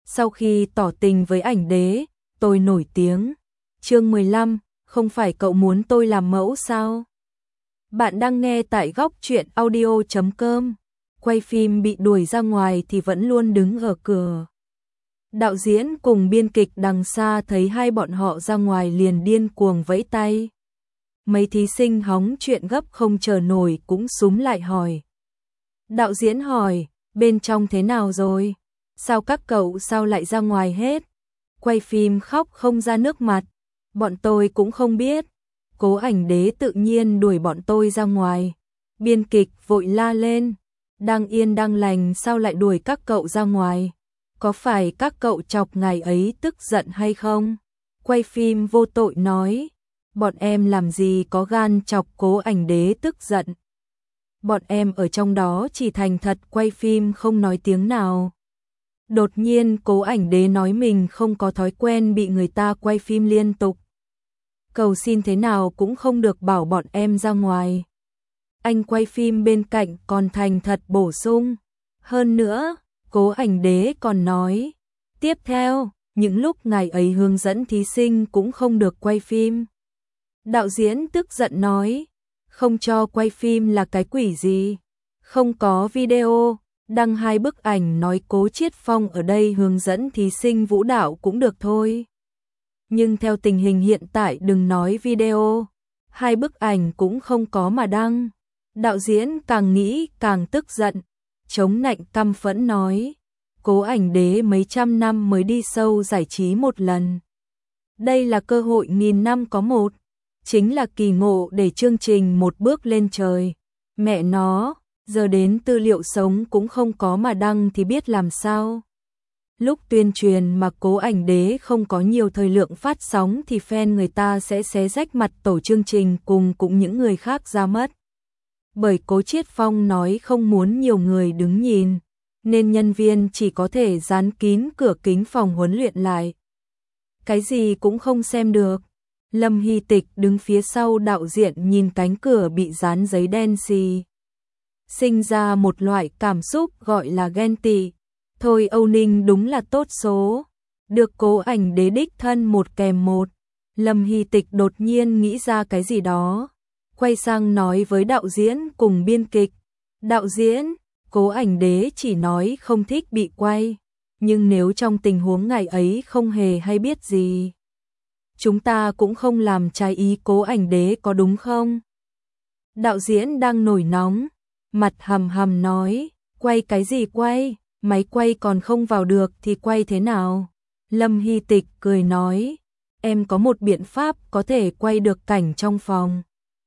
Sau khi tỏ tình với ảnh đế, tôi nổi tiếng. Chương 15, không phải cậu muốn tôi làm mẫu sao? Bạn đang nghe tại góc truyện audio.com. Quay phim bị đuổi ra ngoài thì vẫn luôn đứng ở cửa. Đạo diễn cùng biên kịch đằng xa thấy hai bọn họ ra ngoài liền điên cuồng vẫy tay. Mấy thí sinh hóng chuyện gấp không chờ nổi cũng súm lại hỏi. Đạo diễn hỏi, bên trong thế nào rồi? Sao các cậu sao lại ra ngoài hết? Quay phim khóc không ra nước mặt. Bọn tôi cũng không biết. Cố ảnh đế tự nhiên đuổi bọn tôi ra ngoài. Biên kịch vội la lên. Đang yên đang lành sao lại đuổi các cậu ra ngoài? Có phải các cậu chọc ngày ấy tức giận hay không? Quay phim vô tội nói. Bọn em làm gì có gan chọc cố ảnh đế tức giận. Bọn em ở trong đó chỉ thành thật quay phim không nói tiếng nào. Đột nhiên cố ảnh đế nói mình không có thói quen bị người ta quay phim liên tục. Cầu xin thế nào cũng không được bảo bọn em ra ngoài. Anh quay phim bên cạnh còn thành thật bổ sung. Hơn nữa, cố ảnh đế còn nói. Tiếp theo, những lúc ngày ấy hướng dẫn thí sinh cũng không được quay phim. Đạo diễn tức giận nói. Không cho quay phim là cái quỷ gì? Không có video, đăng 2 bức ảnh nói Cố Chiết Phong ở đây hướng dẫn thí sinh vũ đạo cũng được thôi. Nhưng theo tình hình hiện tại đừng nói video, 2 bức ảnh cũng không có mà đăng. Đạo diễn càng nghĩ càng tức giận, chống nạnh căm phẫn nói. Cố ảnh đế mấy trăm năm mới đi sâu giải trí một lần. Đây là cơ hội nghìn năm có một. Chính là kỳ ngộ để chương trình một bước lên trời. Mẹ nó, giờ đến tư liệu sống cũng không có mà đăng thì biết làm sao. Lúc tuyên truyền mà cố ảnh đế không có nhiều thời lượng phát sóng thì fan người ta sẽ xé rách mặt tổ chương trình cùng cũng những người khác ra mất. Bởi Cố Chiết Phong nói không muốn nhiều người đứng nhìn, nên nhân viên chỉ có thể dán kín cửa kính phòng huấn luyện lại. Cái gì cũng không xem được. Lâm Hy Tịch đứng phía sau đạo diễn nhìn cánh cửa bị dán giấy đen xì. Sinh ra một loại cảm xúc gọi là ghen tị. Thôi Âu Ninh đúng là tốt số. Được cố ảnh đế đích thân một kèm một. Lâm Hy Tịch đột nhiên nghĩ ra cái gì đó. Quay sang nói với đạo diễn cùng biên kịch. Đạo diễn, cố ảnh đế chỉ nói không thích bị quay. Nhưng nếu trong tình huống ngày ấy không hề hay biết gì. Chúng ta cũng không làm trái ý cố ảnh đế có đúng không? Đạo diễn đang nổi nóng, mặt hầm hầm nói, quay cái gì quay, máy quay còn không vào được thì quay thế nào? Lâm Hy Tịch cười nói, em có một biện pháp có thể quay được cảnh trong phòng.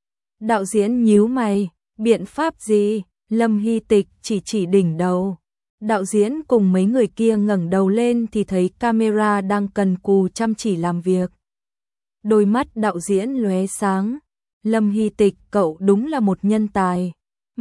Đạo diễn nhíu mày, biện pháp gì? Lâm Hy Tịch chỉ đỉnh đầu. Đạo diễn cùng mấy người kia ngẩng đầu lên thì thấy camera đang cần cù chăm chỉ làm việc. Đôi mắt đạo diễn lóe sáng. Lâm Hy Tịch cậu đúng là một nhân tài.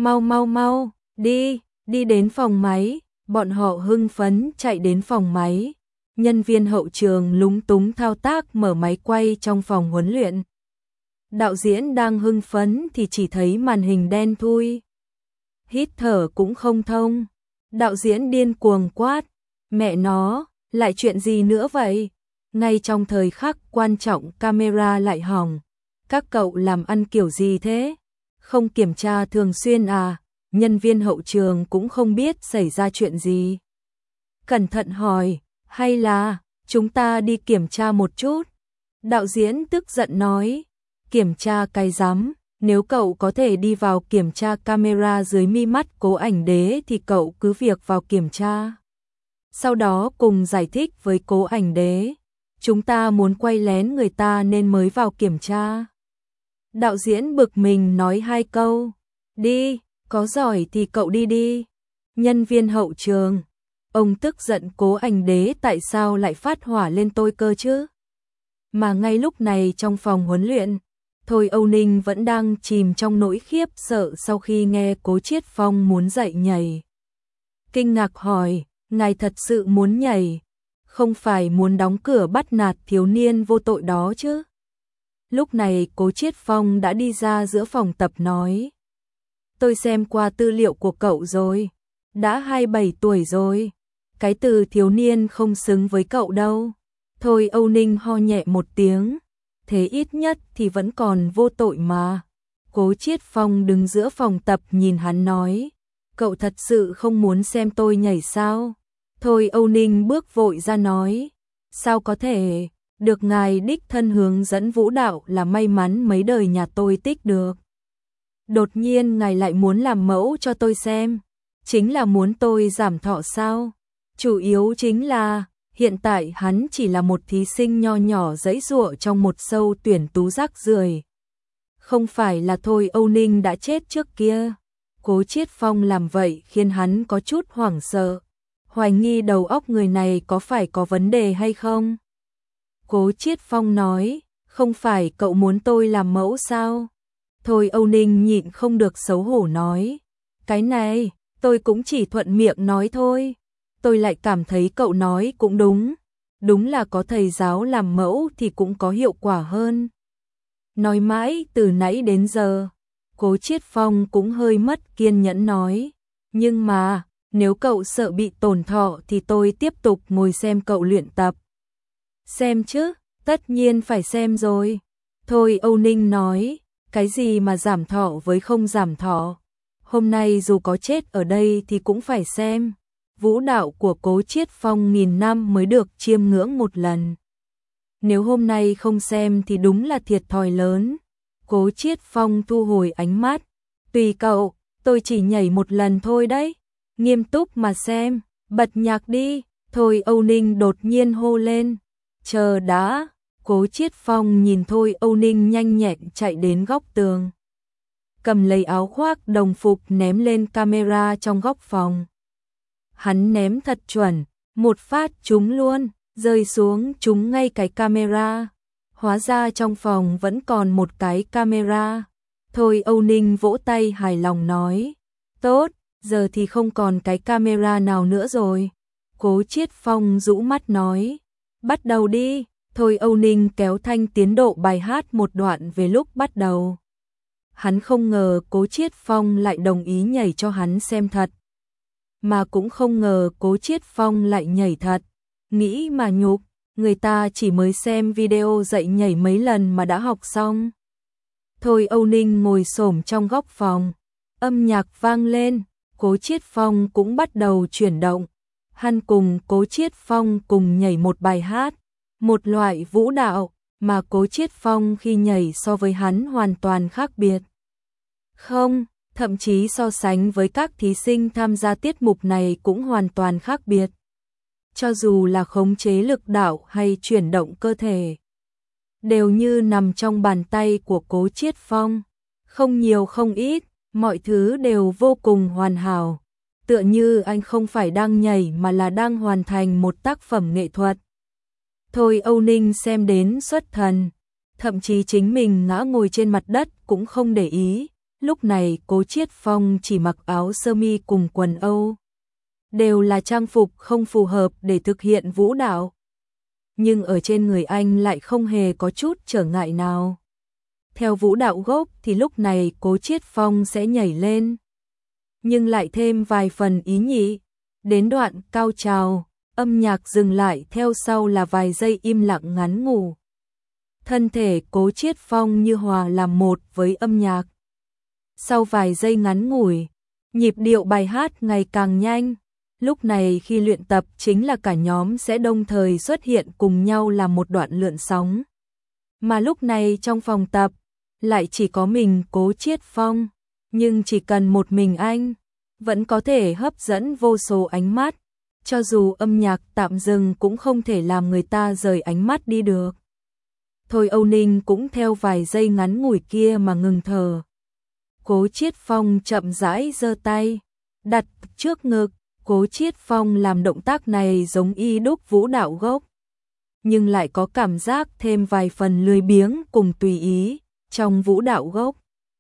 Mau, đi đến phòng máy. Bọn họ hưng phấn chạy đến phòng máy. Nhân viên hậu trường lúng túng thao tác mở máy quay trong phòng huấn luyện. Đạo diễn đang hưng phấn thì chỉ thấy màn hình đen thui. Hít thở cũng không thông. Đạo diễn điên cuồng quát. Mẹ nó, lại chuyện gì nữa vậy? Ngay trong thời khắc quan trọng camera lại hỏng. Các cậu làm ăn kiểu gì thế? Không kiểm tra thường xuyên à? Nhân viên hậu trường cũng không biết xảy ra chuyện gì. Cẩn thận hỏi, hay là chúng ta đi kiểm tra một chút? Đạo diễn tức giận nói, kiểm tra cái rắm, nếu cậu có thể đi vào kiểm tra camera dưới mi mắt cố ảnh đế thì cậu cứ việc vào kiểm tra. Sau đó cùng giải thích với cố ảnh đế. Chúng ta muốn quay lén người ta nên mới vào kiểm tra. Đạo diễn bực mình nói 2 câu. Đi, có giỏi thì cậu đi. Nhân viên hậu trường. Ông tức giận cố ảnh đế tại sao lại phát hỏa lên tôi cơ chứ? Mà ngay lúc này trong phòng huấn luyện, Thôi Âu Ninh vẫn đang chìm trong nỗi khiếp sợ sau khi nghe Cố Chiết Phong muốn dậy nhảy. Kinh ngạc hỏi, ngài thật sự muốn nhảy? Không phải muốn đóng cửa bắt nạt thiếu niên vô tội đó chứ? Lúc này Cố Chiết Phong đã đi ra giữa phòng tập nói. Tôi xem qua tư liệu của cậu rồi. Đã 27 tuổi rồi. cái từ thiếu niên không xứng với cậu đâu. Thôi Âu Ninh ho nhẹ một tiếng, thế ít nhất thì vẫn còn vô tội mà. Cố Chiết Phong đứng giữa phòng tập nhìn hắn nói, cậu thật sự không muốn xem tôi nhảy sao? Thôi Âu Ninh bước vội ra nói, sao có thể, được ngài đích thân hướng dẫn vũ đạo là may mắn mấy đời nhà tôi tích được. Đột nhiên ngài lại muốn làm mẫu cho tôi xem, chính là muốn tôi giảm thọ sao? Chủ yếu chính là, hiện tại hắn chỉ là một thí sinh nho nhỏ giãy giụa trong một show tuyển tú rác rưởi. Không phải là Thôi Âu Ninh đã chết trước kia. Cố Chiết Phong làm vậy khiến hắn có chút hoảng sợ, hoài nghi đầu óc người này có phải có vấn đề hay không. Cố Chiết Phong nói, không phải cậu muốn tôi làm mẫu sao? Thôi Âu Ninh nhịn không được xấu hổ nói, cái này, tôi cũng chỉ thuận miệng nói thôi. Tôi lại cảm thấy cậu nói cũng đúng, đúng là có thầy giáo làm mẫu thì cũng có hiệu quả hơn. Nói mãi từ nãy đến giờ, Cố Chiết Phong cũng hơi mất kiên nhẫn nói, nhưng mà, nếu cậu sợ bị tổn thọ thì tôi tiếp tục ngồi xem cậu luyện tập. Xem chứ, tất nhiên phải xem rồi. Thôi Âu Ninh nói, cái gì mà giảm thọ với không giảm thọ, hôm nay dù có chết ở đây thì cũng phải xem. Vũ đạo của Cố Chiết Phong nghìn năm mới được chiêm ngưỡng một lần. Nếu hôm nay không xem thì đúng là thiệt thòi lớn. Cố Chiết Phong thu hồi ánh mắt, tùy cậu, tôi chỉ nhảy một lần thôi đấy. Nghiêm túc mà xem, bật nhạc đi. Thôi Âu Ninh đột nhiên hô lên, chờ đã. Cố Chiết Phong nhìn Thôi Âu Ninh nhanh nhẹn chạy đến góc tường, cầm lấy áo khoác đồng phục ném lên camera trong góc phòng. Hắn ném thật chuẩn, một phát trúng luôn, rơi xuống trúng ngay cái camera. Hóa ra trong phòng vẫn còn một cái camera. Thôi Âu Ninh vỗ tay hài lòng nói, tốt, giờ thì không còn cái camera nào nữa rồi. Cố Chiết Phong rũ mắt nói, bắt đầu đi. Thôi Âu Ninh kéo thanh tiến độ bài hát một đoạn về lúc bắt đầu. Hắn không ngờ Cố Chiết Phong lại đồng ý nhảy cho hắn xem thật. Mà cũng không ngờ Cố Chiết Phong lại nhảy thật. Nghĩ mà nhục, người ta chỉ mới xem video dạy nhảy mấy lần mà đã học xong. Thôi Âu Ninh ngồi xổm trong góc phòng, âm nhạc vang lên, Cố Chiết Phong cũng bắt đầu chuyển động. Hắn cùng Cố Chiết Phong cùng nhảy một bài hát, một loại vũ đạo mà Cố Chiết Phong khi nhảy so với hắn hoàn toàn khác biệt. Không, thậm chí so sánh với các thí sinh tham gia tiết mục này cũng hoàn toàn khác biệt. Cho dù là khống chế lực đạo hay chuyển động cơ thể, đều như nằm trong bàn tay của Cố Chiết Phong. Không nhiều không ít, mọi thứ đều vô cùng hoàn hảo. Tựa như anh không phải đang nhảy mà là đang hoàn thành một tác phẩm nghệ thuật. Thôi Âu Ninh xem đến xuất thần, thậm chí chính mình ngã ngồi trên mặt đất cũng không để ý. Lúc này Cố Chiết Phong chỉ mặc áo sơ mi cùng quần Âu, đều là trang phục không phù hợp để thực hiện vũ đạo. Nhưng ở trên người anh lại không hề có chút trở ngại nào. Theo vũ đạo gốc thì lúc này Cố Chiết Phong sẽ nhảy lên, nhưng lại thêm vài phần ý nhị. Đến đoạn cao trào, âm nhạc dừng lại, theo sau là vài giây im lặng ngắn ngủi. Thân thể Cố Chiết Phong như hòa làm một với âm nhạc. Sau vài giây ngắn ngủi, nhịp điệu bài hát ngày càng nhanh. Lúc này khi luyện tập chính là cả nhóm sẽ đồng thời xuất hiện cùng nhau làm một đoạn lượn sóng. Mà lúc này trong phòng tập, lại chỉ có mình Cố Chiết Phong. Nhưng chỉ cần một mình anh, vẫn có thể hấp dẫn vô số ánh mắt. Cho dù âm nhạc tạm dừng cũng không thể làm người ta rời ánh mắt đi được. Thôi Âu Ninh cũng theo vài giây ngắn ngủi kia mà ngừng thở. Cố Chiết Phong chậm rãi giơ tay, đặt trước ngực. Cố Chiết Phong làm động tác này giống y đúc vũ đạo gốc, nhưng lại có cảm giác thêm vài phần lười biếng cùng tùy ý. Trong vũ đạo gốc,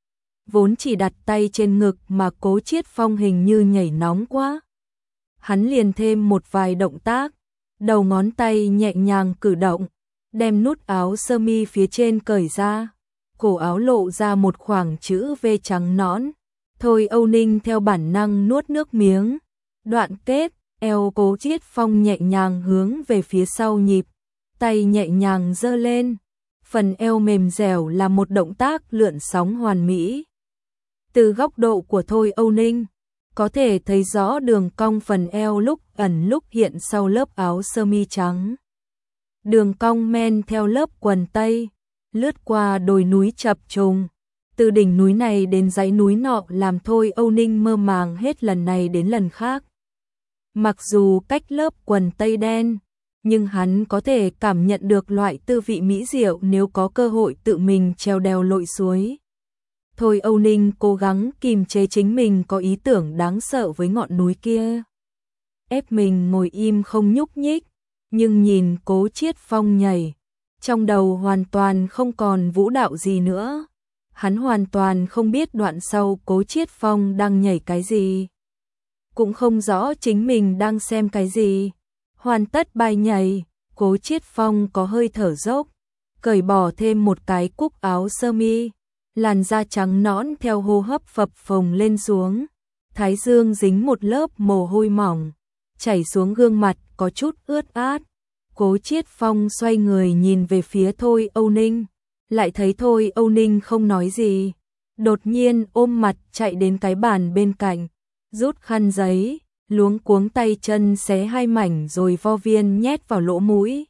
vốn chỉ đặt tay trên ngực mà Cố Chiết Phong hình như nhảy nóng quá. Hắn liền thêm một vài động tác, đầu ngón tay nhẹ nhàng cử động, đem nút áo sơ mi phía trên cởi ra, cổ áo lộ ra một khoảng chữ V trắng nõn. Thôi Âu Ninh theo bản năng nuốt nước miếng. Đoạn kết, eo Cố Chiết Phong nhẹ nhàng hướng về phía sau nhịp, tay nhẹ nhàng giơ lên. Phần eo mềm dẻo là một động tác lượn sóng hoàn mỹ. Từ góc độ của Thôi Âu Ninh, có thể thấy rõ đường cong phần eo lúc ẩn lúc hiện sau lớp áo sơ mi trắng. Đường cong men theo lớp quần tây, lướt qua đồi núi chập trùng. Từ đỉnh núi này đến dãy núi nọ làm Thôi Âu Ninh mơ màng hết lần này đến lần khác. Mặc dù cách lớp quần tây đen, nhưng hắn có thể cảm nhận được loại tư vị mỹ diệu nếu có cơ hội tự mình trèo đèo lội suối. Thôi Âu Ninh cố gắng kìm chế chính mình có ý tưởng đáng sợ với ngọn núi kia. Ép mình ngồi im không nhúc nhích, nhưng nhìn Cố Chiết Phong nhảy, trong đầu hoàn toàn không còn vũ đạo gì nữa. Hắn hoàn toàn không biết đoạn sau Cố Chiết Phong đang nhảy cái gì. Cũng không rõ chính mình đang xem cái gì. Hoàn tất bài nhảy, Cố Chiết Phong có hơi thở dốc, cởi bỏ thêm một cái cúc áo sơ mi, làn da trắng nõn theo hô hấp phập phồng lên xuống, thái dương dính một lớp mồ hôi mỏng, chảy xuống gương mặt có chút ướt át. Cố Chiết Phong xoay người nhìn về phía Thôi Âu Ninh, lại thấy Thôi Âu Ninh không nói gì, đột nhiên ôm mặt chạy đến cái bàn bên cạnh, rút khăn giấy, luống cuống tay chân xé hai mảnh rồi vo viên nhét vào lỗ mũi.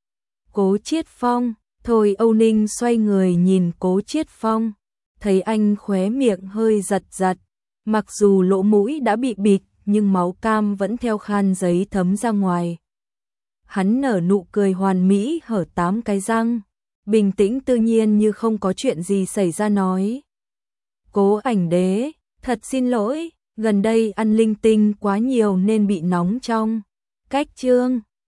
Cố Chiết Phong, Thôi Âu Ninh xoay người nhìn Cố Chiết Phong, thấy anh khóe miệng hơi giật giật, mặc dù lỗ mũi đã bị bịt nhưng máu cam vẫn theo khan giấy thấm ra ngoài. Hắn nở nụ cười hoàn mỹ hở 8 cái răng, bình tĩnh tự nhiên như không có chuyện gì xảy ra nói. Cố Ảnh Đế, thật xin lỗi, gần đây ăn linh tinh quá nhiều nên bị nóng trong. Cách chương